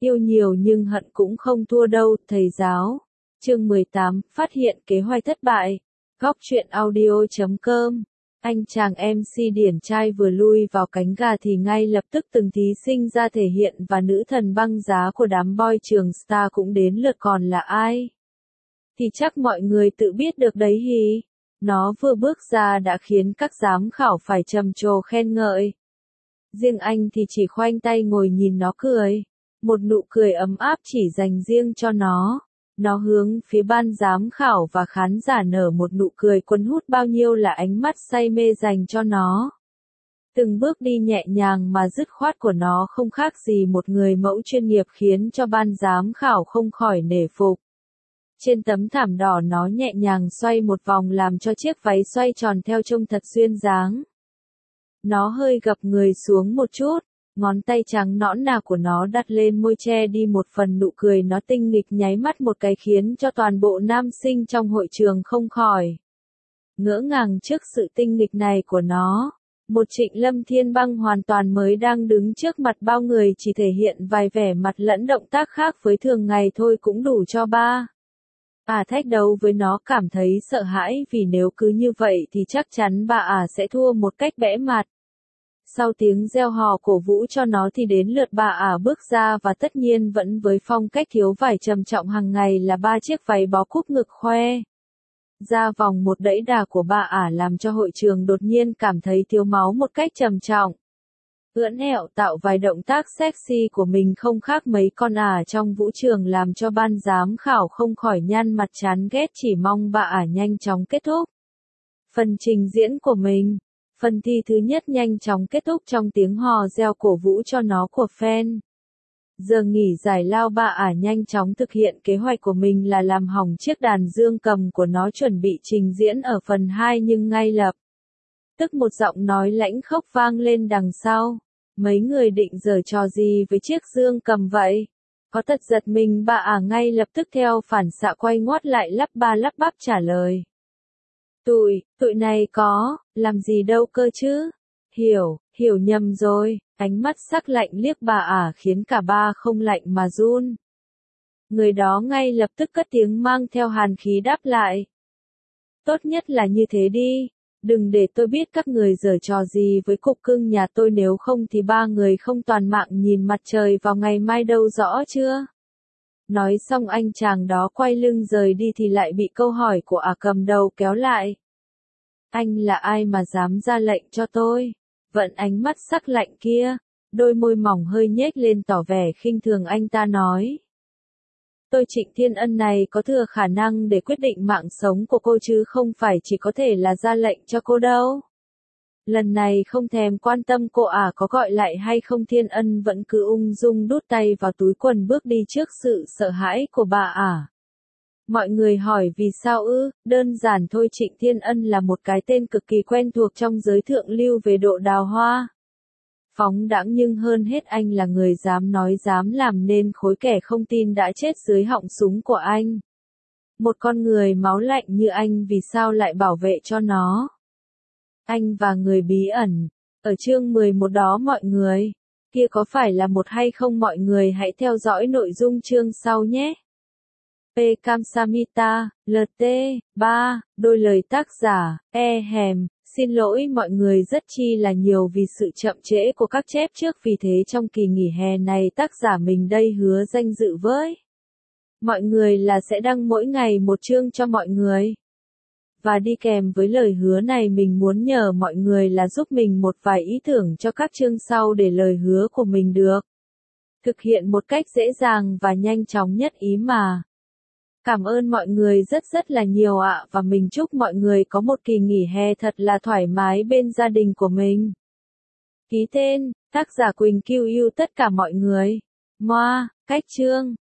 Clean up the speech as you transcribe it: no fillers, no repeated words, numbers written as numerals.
Yêu nhiều nhưng hận cũng không thua đâu, thầy giáo. Chương 18, phát hiện kế hoạch thất bại. Góc truyện audio.com. Anh chàng MC điển trai vừa lui vào cánh gà thì ngay lập tức từng thí sinh ra thể hiện và nữ thần băng giá của đám boy trường Star cũng đến lượt, còn là ai? Thì chắc mọi người tự biết được đấy hì. Nó vừa bước ra đã khiến các giám khảo phải trầm trồ khen ngợi. Riêng anh thì chỉ khoanh tay ngồi nhìn nó cười. Một nụ cười ấm áp chỉ dành riêng cho nó. Nó hướng phía ban giám khảo và khán giả nở một nụ cười cuốn hút bao nhiêu là ánh mắt say mê dành cho nó. Từng bước đi nhẹ nhàng mà dứt khoát của nó không khác gì một người mẫu chuyên nghiệp khiến cho ban giám khảo không khỏi nể phục. Trên tấm thảm đỏ nó nhẹ nhàng xoay một vòng làm cho chiếc váy xoay tròn theo trông thật duyên dáng. Nó hơi gập người xuống một chút, ngón tay trắng nõn nà của nó đặt lên môi che đi một phần nụ cười nó tinh nghịch nháy mắt một cái khiến cho toàn bộ nam sinh trong hội trường không khỏi ngỡ ngàng trước sự tinh nghịch này của nó. Một Trịnh Lâm Thiên Băng hoàn toàn mới đang đứng trước mặt bao người chỉ thể hiện vài vẻ mặt lẫn động tác khác với thường ngày thôi cũng đủ cho ba thách đấu với nó cảm thấy sợ hãi, vì nếu cứ như vậy thì chắc chắn bà sẽ thua một cách bẽ mặt. Sau tiếng reo hò cổ vũ cho nó thì đến lượt bà bước ra và tất nhiên vẫn với phong cách thiếu vải trầm trọng hàng ngày là 3 chiếc váy bó cúp ngực khoe. Ra vòng một đẫy đà của bà làm cho hội trường đột nhiên cảm thấy thiếu máu một cách trầm trọng. Ưỡn ẹo tạo vài động tác sexy của mình không khác mấy con trong vũ trường làm cho ban giám khảo không khỏi nhăn mặt chán ghét, chỉ mong bà nhanh chóng kết thúc phần trình diễn của mình. Phần thi thứ nhất nhanh chóng kết thúc trong tiếng hò reo cổ vũ cho nó của fan. Giờ nghỉ giải lao bà nhanh chóng thực hiện kế hoạch của mình là làm hỏng chiếc đàn dương cầm của nó chuẩn bị trình diễn ở phần 2, nhưng ngay lập tức một giọng nói lãnh khốc vang lên đằng sau. Mấy người định giở trò gì với chiếc dương cầm vậy? Có thật giật mình bà ngay lập tức theo phản xạ quay ngoắt lại lắp ba lắp bắp trả lời. Tụi này có, làm gì đâu cơ chứ? Hiểu nhầm rồi, ánh mắt sắc lạnh liếc bà khiến cả ba không lạnh mà run. Người đó ngay lập tức cất tiếng mang theo hàn khí đáp lại. Tốt nhất là như thế đi, đừng để tôi biết các người giở trò gì với cục cưng nhà tôi, nếu không thì ba người không toàn mạng nhìn mặt trời vào ngày mai đâu, rõ chưa? Nói xong anh chàng đó quay lưng rời đi thì lại bị câu hỏi của cầm đầu kéo lại. Anh là ai mà dám ra lệnh cho tôi? Vận ánh mắt sắc lạnh kia, đôi môi mỏng hơi nhếch lên tỏ vẻ khinh thường, anh ta nói. Tôi Trịnh Thiên Ân này có thừa khả năng để quyết định mạng sống của cô chứ không phải chỉ có thể là ra lệnh cho cô đâu. Lần này không thèm quan tâm cô có gọi lại hay không, Thiên Ân vẫn cứ ung dung đút tay vào túi quần bước đi trước sự sợ hãi của bà Mọi người hỏi vì sao ư? Đơn giản thôi, Trịnh Thiên Ân là một cái tên cực kỳ quen thuộc trong giới thượng lưu về độ đào hoa. Phóng đãng, nhưng hơn hết anh là người dám nói dám làm nên khối kẻ không tin đã chết dưới họng súng của anh. Một con người máu lạnh như anh vì sao lại bảo vệ cho nó? Anh và người bí ẩn. Ở chương 11 đó mọi người. Kia có phải là một hay không, mọi người hãy theo dõi nội dung chương sau nhé. P. Kamsamita, LT, 3, đôi lời tác giả, xin lỗi mọi người rất chi là nhiều vì sự chậm trễ của các chép trước, vì thế trong kỳ nghỉ hè này tác giả mình đây hứa danh dự với mọi người là sẽ đăng mỗi ngày một chương cho mọi người. Và đi kèm với lời hứa này mình muốn nhờ mọi người là giúp mình một vài ý tưởng cho các chương sau để lời hứa của mình được thực hiện một cách dễ dàng và nhanh chóng nhất ý mà. Cảm ơn mọi người rất là nhiều và mình chúc mọi người có một kỳ nghỉ hè thật là thoải mái bên gia đình của mình. Ký tên, tác giả Quỳnh QU. Tất cả mọi người. Moa, cách chương.